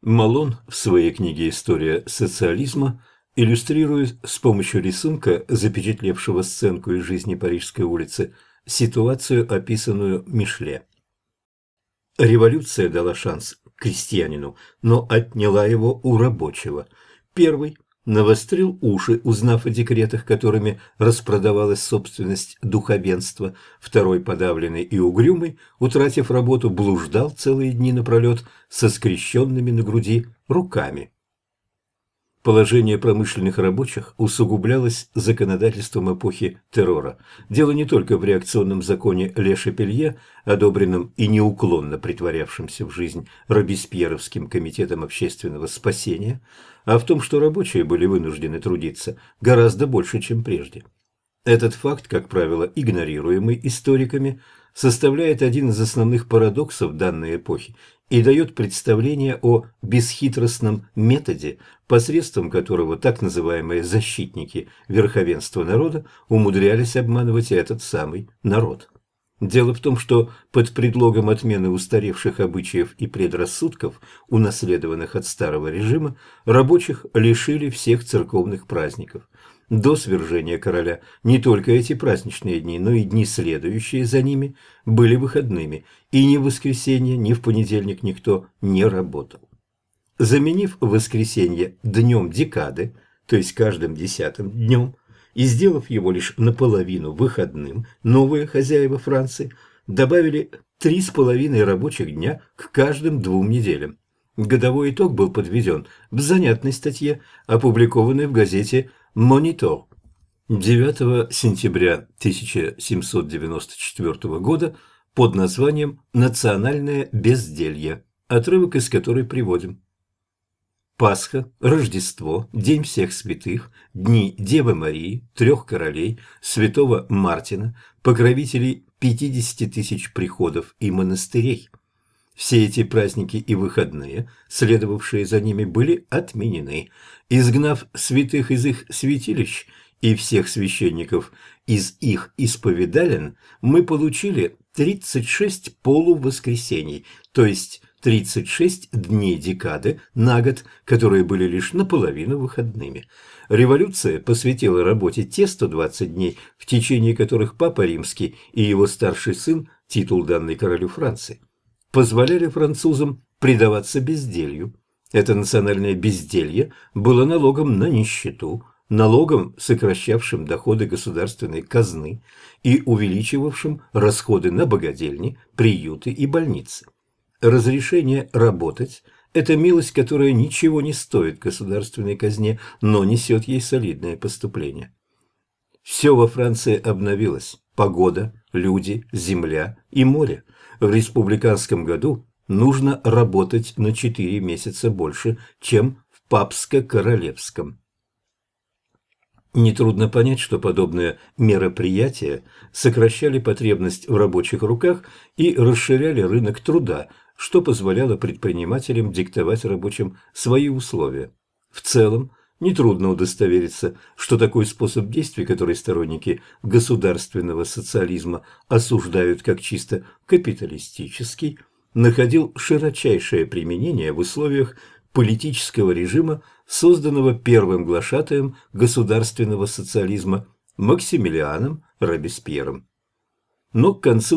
Малон в своей книге «История социализма» иллюстрирует с помощью рисунка, запечатлевшего сценку из жизни Парижской улицы, ситуацию, описанную Мишле. Революция дала шанс крестьянину, но отняла его у рабочего. Первый навострил уши, узнав о декретах, которыми распродавалась собственность духовенства. Второй, подавленный и угрюмый, утратив работу, блуждал целые дни напролет со скрещенными на груди руками. Положение промышленных рабочих усугублялось законодательством эпохи террора. Дело не только в реакционном законе Ле Шапелье, одобренном и неуклонно притворявшемся в жизнь Робеспьеровским комитетом общественного спасения, а в том, что рабочие были вынуждены трудиться гораздо больше, чем прежде. Этот факт, как правило, игнорируемый историками, составляет один из основных парадоксов данной эпохи и дает представление о бесхитростном методе, посредством которого так называемые защитники верховенства народа умудрялись обманывать этот самый народ. Дело в том, что под предлогом отмены устаревших обычаев и предрассудков, унаследованных от старого режима, рабочих лишили всех церковных праздников. До свержения короля не только эти праздничные дни, но и дни, следующие за ними, были выходными, и ни в воскресенье, ни в понедельник никто не работал. Заменив воскресенье днем декады, то есть каждым 10-м днем, и сделав его лишь наполовину выходным, новые хозяева Франции добавили 3,5 рабочих дня к каждым 2 неделям. Годовой итог был подведен в занятной статье, опубликованной в газете «Монитор» 9 сентября 1794 года под названием «Национальное безделье», отрывок из которой приводим. Пасха, Рождество, День всех святых, дни Девы Марии, Трех королей, Святого Мартина, покровителей 50 тысяч приходов и монастырей. Все эти праздники и выходные, следовавшие за ними, были отменены. Изгнав святых из их святилищ и всех священников из их исповедален, мы получили 36 полувоскресений, то есть 36 дней декады на год, которые были лишь наполовину выходными. Революция посвятила работе те 120 дней, в течение которых Папа Римский и его старший сын, титул данный королю Франции, позволяли французам предаваться безделью. Это национальное безделье было налогом на нищету, налогом, сокращавшим доходы государственной казны и увеличивавшим расходы на богадельни, приюты и больницы. Разрешение работать – это милость, которая ничего не стоит государственной казне, но несет ей солидное поступление. Все во Франции обновилось – погода, люди, земля и море. В республиканском году нужно работать на 4 месяца больше, чем в папско-королевском. Нетрудно понять, что подобные мероприятия сокращали потребность в рабочих руках и расширяли рынок труда, что позволяло предпринимателям диктовать рабочим свои условия. В целом, нетрудно удостовериться, что такой способ действий, который сторонники государственного социализма осуждают как чисто капиталистический, находил широчайшее применение в условиях политического режима, созданного первым глашатаем государственного социализма Максимилианом Робеспьером. Но к концу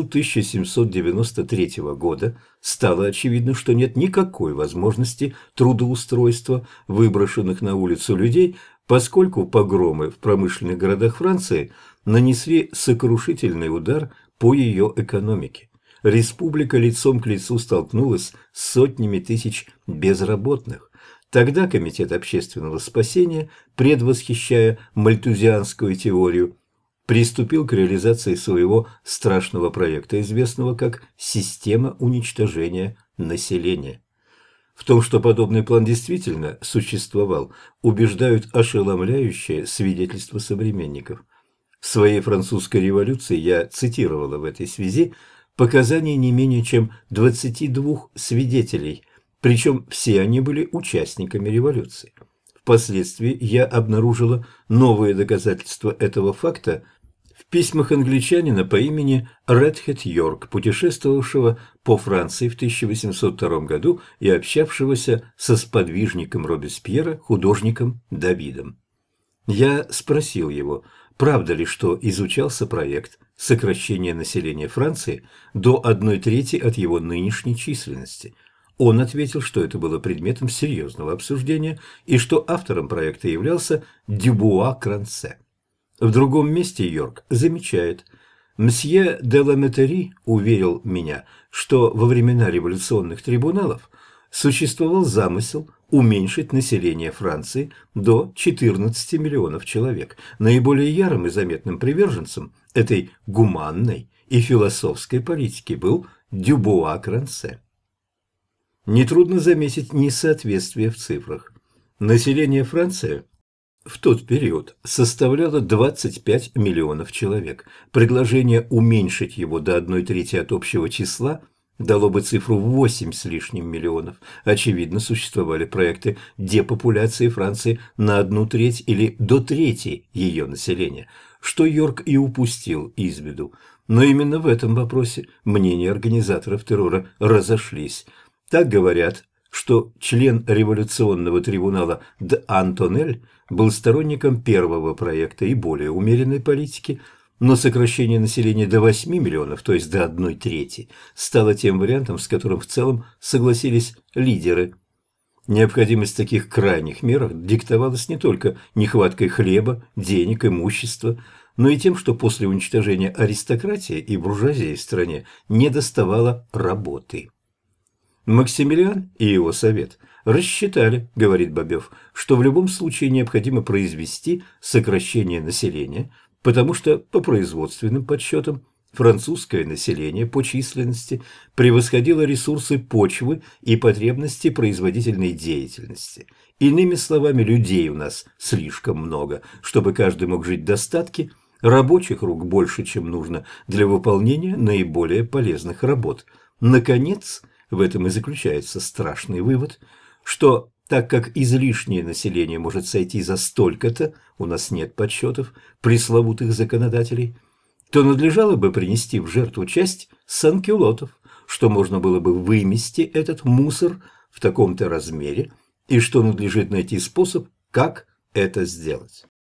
1793 года стало очевидно, что нет никакой возможности трудоустройства выброшенных на улицу людей, поскольку погромы в промышленных городах Франции нанесли сокрушительный удар по ее экономике. Республика лицом к лицу столкнулась с сотнями тысяч безработных. Тогда Комитет общественного спасения, предвосхищая мальтузианскую теорию, приступил к реализации своего страшного проекта, известного как «Система уничтожения населения». В том, что подобный план действительно существовал, убеждают ошеломляющие свидетельства современников. В своей французской революции я цитировала в этой связи показания не менее чем 22 свидетелей, причем все они были участниками революции. Впоследствии я обнаружила новые доказательства этого факта в в письмах англичанина по имени Редхед Йорк, путешествовавшего по Франции в 1802 году и общавшегося со сподвижником Робеспьера, художником Давидом. Я спросил его, правда ли, что изучался проект сокращения населения Франции до 1/3 от его нынешней численности. Он ответил, что это было предметом серьезного обсуждения и что автором проекта являлся Дюбуа-Крансе. В другом месте Йорк замечает: «Мсье де ла Метери уверил меня, что во времена революционных трибуналов существовал замысел уменьшить население Франции до 14 миллионов человек. Наиболее ярым и заметным приверженцем этой гуманной и философской политики был Дюбуа-Крансе». Нетрудно заметить несоответствие в цифрах. Население Франции в тот период составляло 25 миллионов человек. Предложение уменьшить его до 1/3 от общего числа дало бы цифру 8 с лишним миллионов. Очевидно, существовали проекты депопуляции Франции на 1/3 или до трети ее населения, что Йорк и упустил из виду. Но именно в этом вопросе мнения организаторов террора разошлись. Так говорят, что член революционного трибунала Д'Антонель был сторонником первого проекта и более умеренной политики, но сокращение населения до 8 миллионов, то есть до 1/3, стало тем вариантом, с которым в целом согласились лидеры. Необходимость таких крайних мер диктовалась не только нехваткой хлеба, денег, имущества, но и тем, что после уничтожения аристократии и буржуазии в стране недоставало работы. Максимилиан и его совет рассчитали, говорит Бобёв, что в любом случае необходимо произвести сокращение населения, потому что, по производственным подсчетам, французское население по численности превосходило ресурсы почвы и потребности производительной деятельности. Иными словами, людей у нас слишком много, чтобы каждый мог жить в достатке, рабочих рук больше, чем нужно для выполнения наиболее полезных работ. Наконец, в этом и заключается страшный вывод, что так как излишнее население может сойти за столько-то, у нас нет подсчетов пресловутых законодателей, то надлежало бы принести в жертву часть санкюлотов, что можно было бы вымести этот мусор в таком-то размере, и что надлежит найти способ, как это сделать.